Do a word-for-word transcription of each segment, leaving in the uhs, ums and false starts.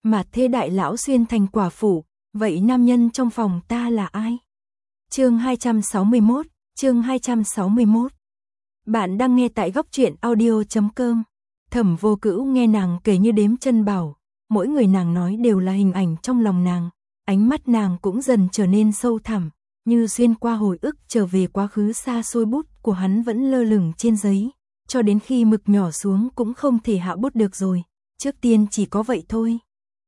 Mà thế đại lão xuyên thành quả phụ, vậy nam nhân trong phòng ta là ai? Chương hai trăm sáu mươi mốt, chương hai trăm sáu mươi mốt. Bạn đang nghe tại góc truyện audio chấm com. Thẩm Vô Cữu nghe nàng kể như đếm chân bảo, mỗi người nàng nói đều là hình ảnh trong lòng nàng, ánh mắt nàng cũng dần trở nên sâu thẳm, như xuyên qua hồi ức trở về quá khứ xa xôi. Bút của hắn vẫn lơ lửng trên giấy, cho đến khi mực nhỏ xuống cũng không thể hạ bút được rồi, trước tiên chỉ có vậy thôi.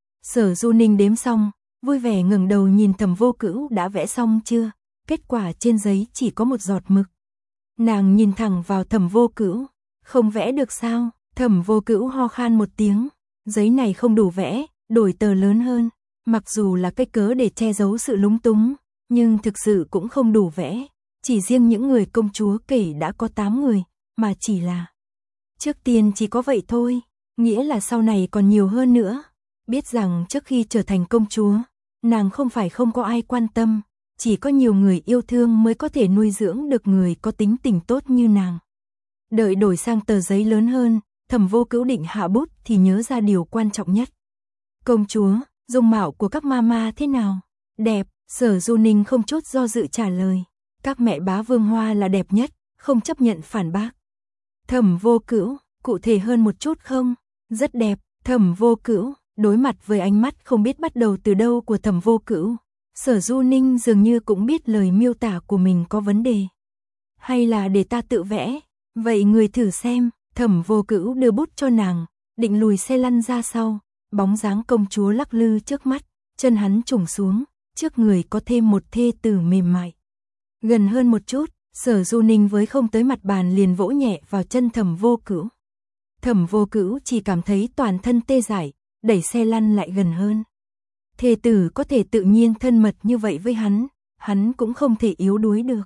Sở Du Ninh đếm xong, vui vẻ ngẩng đầu nhìn Thẩm Vô Cữu đã vẽ xong chưa, kết quả trên giấy chỉ có một giọt mực. Nàng nhìn thẳng vào Thẩm Vô Cữu, không vẽ được sao? Thẩm Vô Cữu ho khan một tiếng, giấy này không đủ vẽ, đổi tờ lớn hơn, mặc dù là cái cớ để che giấu sự lúng túng, nhưng thực sự cũng không đủ vẽ, chỉ riêng những người công chúa kể đã có tám người, mà chỉ là trước tiên chỉ có vậy thôi, nghĩa là sau này còn nhiều hơn nữa. Biết rằng trước khi trở thành công chúa, nàng không phải không có ai quan tâm, chỉ có nhiều người yêu thương mới có thể nuôi dưỡng được người có tính tình tốt như nàng. Đợi đổi sang tờ giấy lớn hơn, Thẩm Vô Cữu định hạ bút thì nhớ ra điều quan trọng nhất. Công chúa, dung mạo của các mama thế nào? Đẹp. Sở Du Ninh không chút do dự trả lời. Các mẹ bá Vương Hoa là đẹp nhất, không chấp nhận phản bác. Thẩm Vô Cữu, cụ thể hơn một chút không? Rất đẹp. Thẩm Vô Cữu, đối mặt với ánh mắt không biết bắt đầu từ đâu của Thẩm Vô Cữu, Sở Du Ninh dường như cũng biết lời miêu tả của mình có vấn đề. Hay là để ta tự vẽ? Vậy người thử xem. Thẩm Vô Cữu đưa bút cho nàng, định lùi xe lăn ra sau, bóng dáng công chúa lắc lư trước mắt, chân hắn trùng xuống, trước người có thêm một thê tử mềm mại. Gần hơn một chút, Sở Du Ninh với không tới mặt bàn liền vỗ nhẹ vào chân Thẩm Vô Cữu. Thẩm Vô Cữu chỉ cảm thấy toàn thân tê dại, đẩy xe lăn lại gần hơn. Thê tử có thể tự nhiên thân mật như vậy với hắn, hắn cũng không thể yếu đuối được.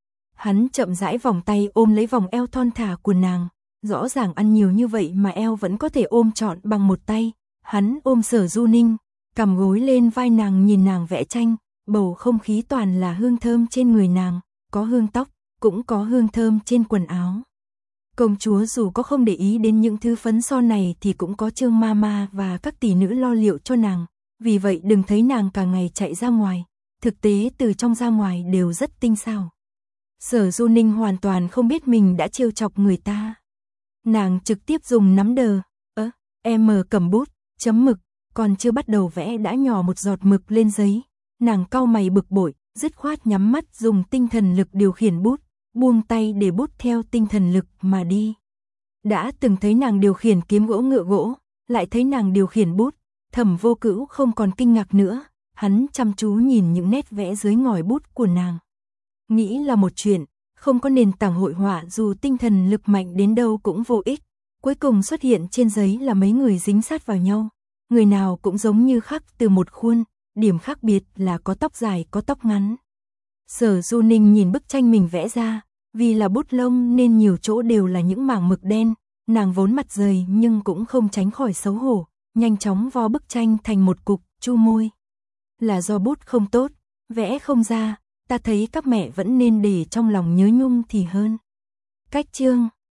Hắn chậm rãi vòng tay ôm lấy vòng eo thon thả của nàng, rõ ràng ăn nhiều như vậy mà eo vẫn có thể ôm trọn bằng một tay. Hắn ôm Sở Du Ninh, cằm gối lên vai nàng nhìn nàng vẽ tranh, bầu không khí toàn là hương thơm trên người nàng, có hương tóc, cũng có hương thơm trên quần áo. Công chúa dù có không để ý đến những thứ phấn son này thì cũng có Trương Mama và các tỷ nữ lo liệu cho nàng, vì vậy đừng thấy nàng cả ngày chạy ra ngoài, thực tế từ trong ra ngoài đều rất tinh xảo. Sở Du Ninh hoàn toàn không biết mình đã trêu chọc người ta. Nàng trực tiếp dùng nắm đờ, ớ, em cầm bút, chấm mực, còn chưa bắt đầu vẽ đã nhỏ một giọt mực lên giấy. Nàng cau mày bực bội, dứt khoát nhắm mắt dùng tinh thần lực điều khiển bút, buông tay để bút theo tinh thần lực mà đi. Đã từng thấy nàng điều khiển kiếm gỗ ngựa gỗ, lại thấy nàng điều khiển bút, Thẩm Vô Cữu không còn kinh ngạc nữa, hắn chăm chú nhìn những nét vẽ dưới ngòi bút của nàng. Nghĩ là một chuyện, không có nền tảng hội họa dù tinh thần lực mạnh đến đâu cũng vô ích. Cuối cùng xuất hiện trên giấy là mấy người dính sát vào nhau, người nào cũng giống như khắc từ một khuôn, điểm khác biệt là có tóc dài có tóc ngắn. Sở Du Ninh nhìn bức tranh mình vẽ ra, vì là bút lông nên nhiều chỗ đều là những mảng mực đen, nàng vốn mặt dày nhưng cũng không tránh khỏi xấu hổ, nhanh chóng vo bức tranh thành một cục, chu môi. Là do bút không tốt, vẽ không ra, ta thấy các mẹ vẫn nên để trong lòng nhớ nhung thì hơn. Cách chương